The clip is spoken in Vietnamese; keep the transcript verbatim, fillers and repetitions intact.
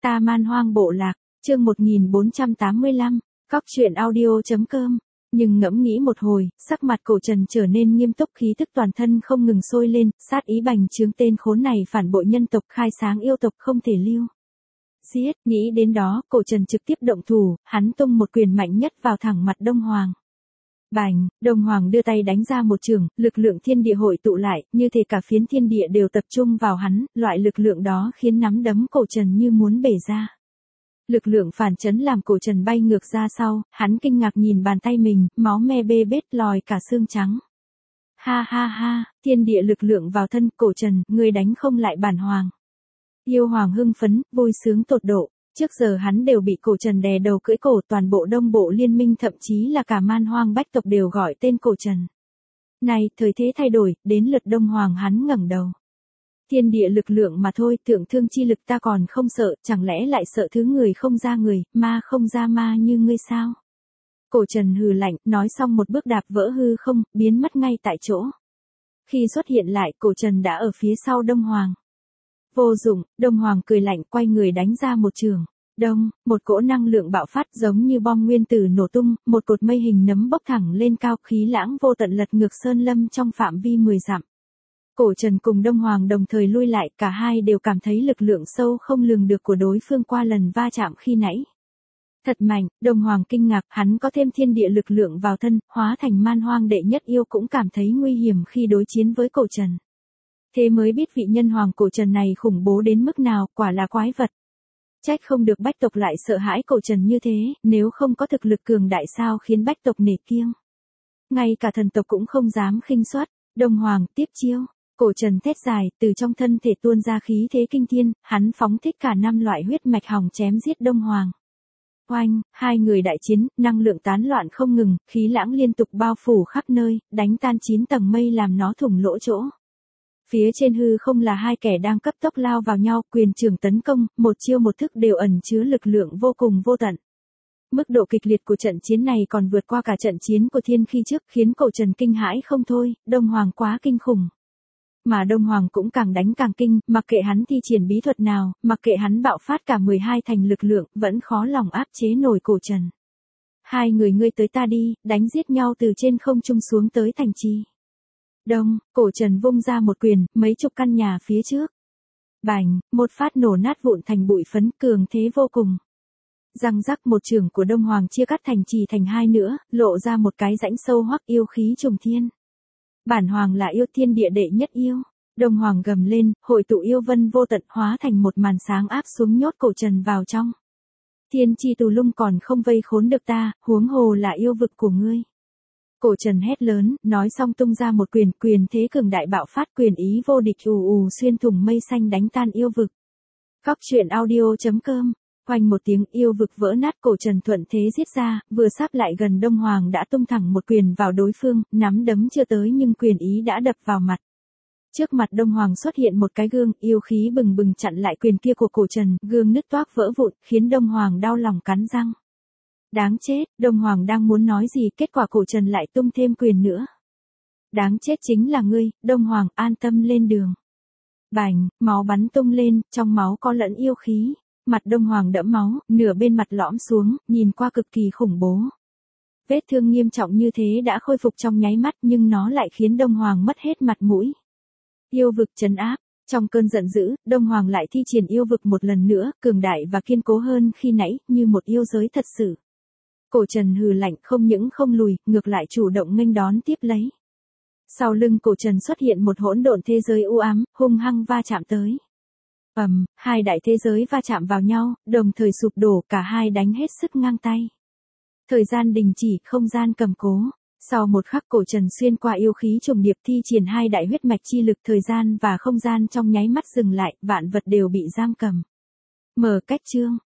Ta Man Hoang Bộ Lạc, chương một nghìn bốn trăm tám mươi lăm, cóc truyện audio chấm com. Nhưng ngẫm nghĩ một hồi, sắc mặt Cổ Trần trở nên nghiêm túc, khí tức toàn thân không ngừng sôi lên, sát ý bành trướng, tên khốn này phản bội nhân tộc, khai sáng yêu tộc, không thể lưu. Giết, nghĩ đến đó, Cổ Trần trực tiếp động thủ, hắn tung một quyền mạnh nhất vào thẳng mặt Đông Hoàng. Bành, Đông Hoàng đưa tay đánh ra một chưởng, lực lượng thiên địa hội tụ lại, như thể cả phiến thiên địa đều tập trung vào hắn, loại lực lượng đó khiến nắm đấm Cổ Trần như muốn bể ra. Lực lượng phản chấn làm Cổ Trần bay ngược ra sau, hắn kinh ngạc nhìn bàn tay mình, máu me bê bết lòi cả xương trắng. Ha ha ha, thiên địa lực lượng vào thân Cổ Trần, ngươi đánh không lại bản hoàng. Yêu Hoàng hưng phấn, vui sướng tột độ. Trước giờ hắn đều bị Cổ Trần đè đầu cưỡi cổ, toàn bộ Đông Bộ Liên minh thậm chí là cả Man Hoang bách tộc đều gọi tên Cổ Trần. Này, thời thế thay đổi, đến lượt Đông Hoàng hắn ngẩng đầu. Thiên địa lực lượng mà thôi, thượng thương chi lực ta còn không sợ, chẳng lẽ lại sợ thứ người không ra người, ma không ra ma như ngươi sao? Cổ Trần hừ lạnh, nói xong một bước đạp vỡ hư không, biến mất ngay tại chỗ. Khi xuất hiện lại, Cổ Trần đã ở phía sau Đông Hoàng. Vô dụng, Đông Hoàng cười lạnh, quay người đánh ra một trường. Đông, một cỗ năng lượng bạo phát giống như bom nguyên tử nổ tung, một cột mây hình nấm bốc thẳng lên cao, khí lãng vô tận lật ngược sơn lâm trong phạm vi mười dặm. Cổ Trần cùng Đông Hoàng đồng thời lui lại, cả hai đều cảm thấy lực lượng sâu không lường được của đối phương qua lần va chạm khi nãy. Thật mạnh, Đông Hoàng kinh ngạc, hắn có thêm thiên địa lực lượng vào thân, hóa thành Man Hoang đệ nhất yêu cũng cảm thấy nguy hiểm khi đối chiến với Cổ Trần. Thế mới biết vị nhân hoàng Cổ Trần này khủng bố đến mức nào, quả là quái vật. Trách không được bách tộc lại sợ hãi Cổ Trần như thế, nếu không có thực lực cường đại sao khiến bách tộc nể kiêng. Ngay cả thần tộc cũng không dám khinh suất. Đông Hoàng tiếp chiêu. Cổ Trần thét dài, từ trong thân thể tuôn ra khí thế kinh thiên, hắn phóng thích cả năm loại huyết mạch hòng chém giết Đông Hoàng. Oanh, hai người đại chiến, năng lượng tán loạn không ngừng, khí lãng liên tục bao phủ khắp nơi, đánh tan chín tầng mây làm nó thủng lỗ chỗ. Phía trên hư không là hai kẻ đang cấp tốc lao vào nhau, quyền trường tấn công, một chiêu một thức đều ẩn chứa lực lượng vô cùng vô tận. Mức độ kịch liệt của trận chiến này còn vượt qua cả trận chiến của thiên khi trước, khiến Cổ Trần kinh hãi không thôi, Đông Hoàng quá kinh khủng. Mà Đông Hoàng cũng càng đánh càng kinh, mặc kệ hắn thi triển bí thuật nào, mặc kệ hắn bạo phát cả mười hai thành lực lượng, vẫn khó lòng áp chế nổi Cổ Trần. Hai người ngươi tới ta đi, đánh giết nhau từ trên không trung xuống tới thành trì. Đông, Cổ Trần vung ra một quyền, mấy chục căn nhà phía trước. Bành, một phát nổ nát vụn thành bụi phấn, cường thế vô cùng. Răng rắc, một trường của Đông Hoàng chia cắt thành trì thành hai nữa, lộ ra một cái rãnh sâu hoắc, yêu khí trùng thiên. Bản hoàng là yêu thiên địa đệ nhất yêu. Đông Hoàng gầm lên, hội tụ yêu vân vô tận hóa thành một màn sáng áp xuống nhốt Cổ Trần vào trong. Thiên chi tù lung còn không vây khốn được ta, huống hồ là yêu vực của ngươi. Cổ Trần hét lớn, nói xong tung ra một quyền, quyền thế cường đại bạo phát, quyền ý vô địch ù ù xuyên thủng mây xanh đánh tan yêu vực. Cóc truyện audio chấm com. Quanh một tiếng, yêu vực vỡ nát, Cổ Trần thuận thế giết ra, vừa sắp lại gần Đông Hoàng đã tung thẳng một quyền vào đối phương, nắm đấm chưa tới nhưng quyền ý đã đập vào mặt. Trước mặt Đông Hoàng xuất hiện một cái gương, yêu khí bừng bừng chặn lại quyền kia của Cổ Trần, gương nứt toác vỡ vụn, khiến Đông Hoàng đau lòng cắn răng. Đáng chết, Đông Hoàng đang muốn nói gì, kết quả Cổ Trần lại tung thêm quyền nữa. Đáng chết chính là ngươi, Đông Hoàng, an tâm lên đường. Bành, máu bắn tung lên, trong máu có lẫn yêu khí. Mặt Đông Hoàng đẫm máu, nửa bên mặt lõm xuống, nhìn qua cực kỳ khủng bố. Vết thương nghiêm trọng như thế đã khôi phục trong nháy mắt, nhưng nó lại khiến Đông Hoàng mất hết mặt mũi. Yêu vực trấn áp. Trong cơn giận dữ, Đông Hoàng lại thi triển yêu vực một lần nữa, cường đại và kiên cố hơn khi nãy, như một yêu giới thật sự. Cổ Trần hừ lạnh, không những không lùi, ngược lại chủ động nghênh đón tiếp lấy. Sau lưng Cổ Trần xuất hiện một hỗn độn thế giới u ám, hung hăng va chạm tới. Ầm, um, hai đại thế giới va chạm vào nhau, đồng thời sụp đổ, cả hai đánh hết sức ngang tay. Thời gian đình chỉ, không gian cầm cố. Sau một khắc, Cổ Trần xuyên qua yêu khí trùng điệp thi triển hai đại huyết mạch chi lực, thời gian và không gian trong nháy mắt dừng lại, vạn vật đều bị giam cầm. Mở cách chương,